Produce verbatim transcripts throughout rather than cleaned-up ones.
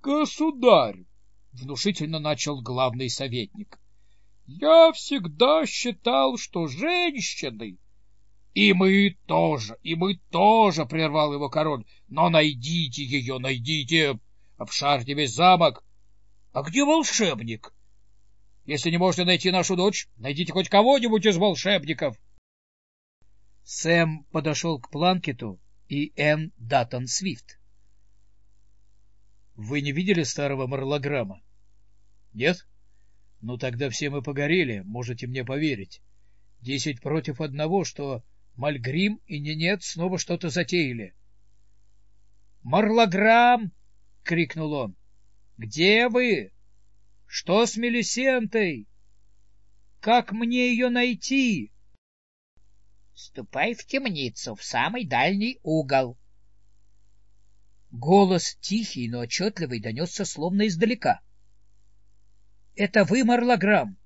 — Государь, — внушительно начал главный советник, — я всегда считал, что женщины... — И мы тоже, и мы тоже, — прервал его король. — Но найдите ее, найдите, обшарьте весь замок. — А где волшебник? Если не можете найти нашу дочь, найдите хоть кого-нибудь из волшебников. Сэм подошел к Планкетту и Энн Даттон Свифт. — Вы не видели старого марлограмма? — Нет? Ну, тогда все мы погорели, можете мне поверить. Десять против одного, что Мальгрим и Нинет снова что-то затеяли. — Марлограмм! — крикнул он. — Где вы? Что с Мелисентой? Как мне ее найти? — Ступай в темницу, в самый дальний угол. Голос тихий, но отчетливый донесся словно издалека. — Это вы, Марлограмм?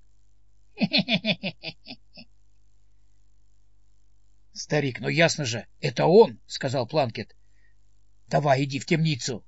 — Старик, ну ясно же, это он, — сказал Планкетт. — Давай, иди в темницу.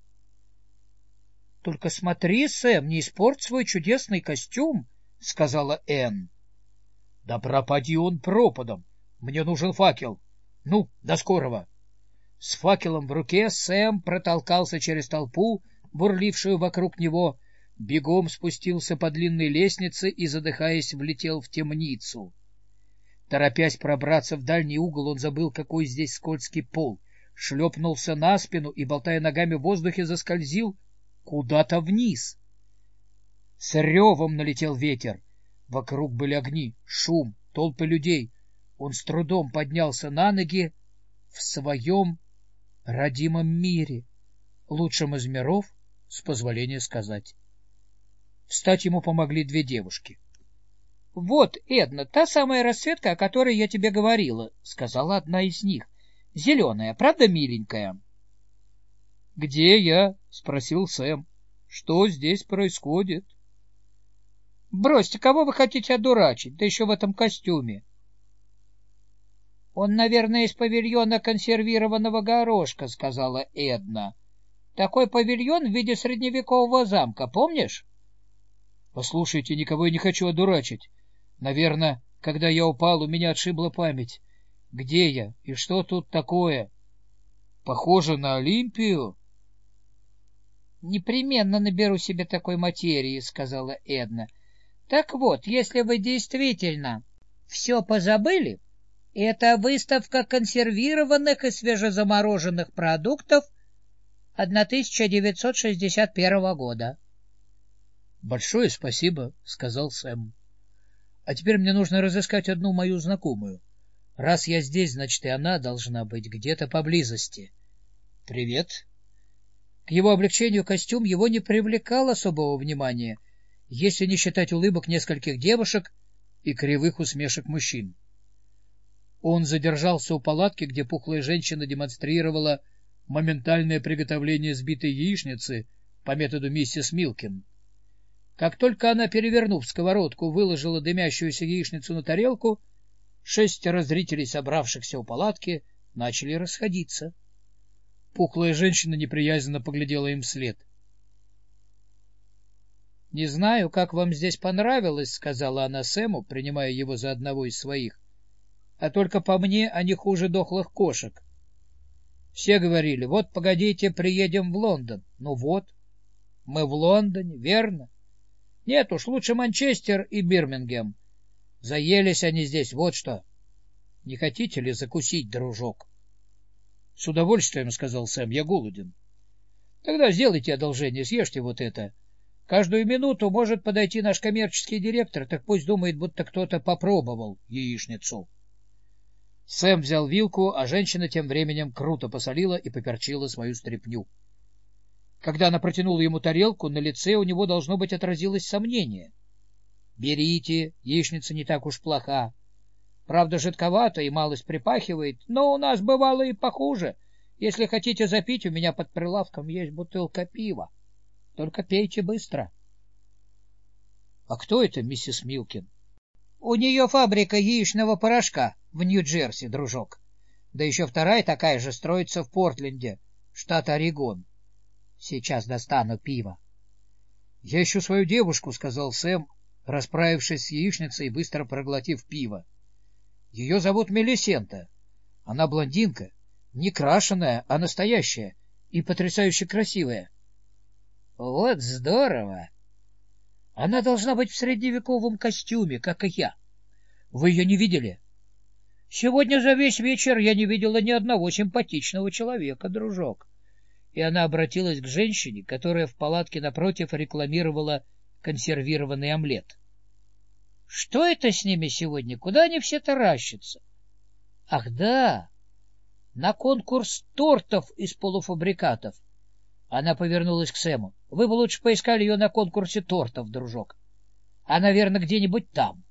— Только смотри, Сэм, не испорть свой чудесный костюм, — сказала Энн. — Да пропади он пропадом. Мне нужен факел. Ну, до скорого. С факелом в руке Сэм протолкался через толпу, бурлившую вокруг него, бегом спустился по длинной лестнице и, задыхаясь, влетел в темницу. Торопясь пробраться в дальний угол, он забыл, какой здесь скользкий пол, шлепнулся на спину и, болтая ногами в воздухе, заскользил куда-то вниз. С ревом налетел ветер. Вокруг были огни, шум, толпы людей. Он с трудом поднялся на ноги в своем родимом мире, лучшем из миров, с позволения сказать. Встать ему помогли две девушки. — Вот, Эдна, та самая расцветка, о которой я тебе говорила, — сказала одна из них. — Зеленая, правда миленькая? — Где я? — спросил Сэм. — Что здесь происходит? — Бросьте, кого вы хотите одурачить, да еще в этом костюме? — Он, наверное, из павильона консервированного горошка, — сказала Эдна. — Такой павильон в виде средневекового замка, помнишь? — Послушайте, никого я не хочу одурачить. Наверное, когда я упал, у меня отшибла память. Где я и что тут такое? Похоже на Олимпию? — Непременно наберу себе такой материи, — сказала Эдна. — Так вот, если вы действительно все позабыли, это выставка консервированных и свежезамороженных продуктов тысяча девятьсот шестьдесят первого года. — Большое спасибо, — сказал Сэм. — А теперь мне нужно разыскать одну мою знакомую. Раз я здесь, значит, и она должна быть где-то поблизости. — Привет. К его облегчению костюм его не привлекал особого внимания, если не считать улыбок нескольких девушек и кривых усмешек мужчин. Он задержался у палатки, где пухлая женщина демонстрировала моментальное приготовление сбитой яичницы по методу миссис Милкин. Как только она, перевернув сковородку, выложила дымящуюся яичницу на тарелку, шестеро зрителей, собравшихся у палатки, начали расходиться. Пухлая женщина неприязненно поглядела им вслед. — Не знаю, как вам здесь понравилось, — сказала она Сэму, принимая его за одного из своих. — А только по мне они хуже дохлых кошек. Все говорили: вот, погодите, приедем в Лондон. Ну вот, мы в Лондоне, верно? Нет уж, лучше Манчестер и Бирмингем. Заелись они здесь, вот что. Не хотите ли закусить, дружок? — С удовольствием, — сказал Сэм, — я голоден. — Тогда сделайте одолжение, съешьте вот это. Каждую минуту может подойти наш коммерческий директор, так пусть думает, будто кто-то попробовал яичницу. Сэм взял вилку, а женщина тем временем круто посолила и поперчила свою стряпню. Когда она протянула ему тарелку, на лице у него, должно быть, отразилось сомнение. — Берите, яичница не так уж плоха. Правда, жидковато и малость припахивает, но у нас бывало и похуже. Если хотите запить, у меня под прилавком есть бутылка пива. Только пейте быстро. — А кто это миссис Милкин? — У нее фабрика яичного порошка в Нью-Джерси, дружок. Да еще вторая такая же строится в Портленде, штат Орегон. — Сейчас достану пиво. — Я ищу свою девушку, — сказал Сэм, расправившись с яичницей и быстро проглотив пиво. — Ее зовут Мелисента. Она блондинка, не крашеная, а настоящая и потрясающе красивая. — Вот здорово! Она должна быть в средневековом костюме, как и я. Вы ее не видели? Сегодня за весь вечер я не видела ни одного симпатичного человека, дружок. И она обратилась к женщине, которая в палатке напротив рекламировала консервированный омлет. — Что это с ними сегодня? Куда они все таращатся? — Ах, да! На конкурс тортов из полуфабрикатов. Она повернулась к Сэму. — Вы бы лучше поискали ее на конкурсе тортов, дружок. Она, наверное, где-нибудь там.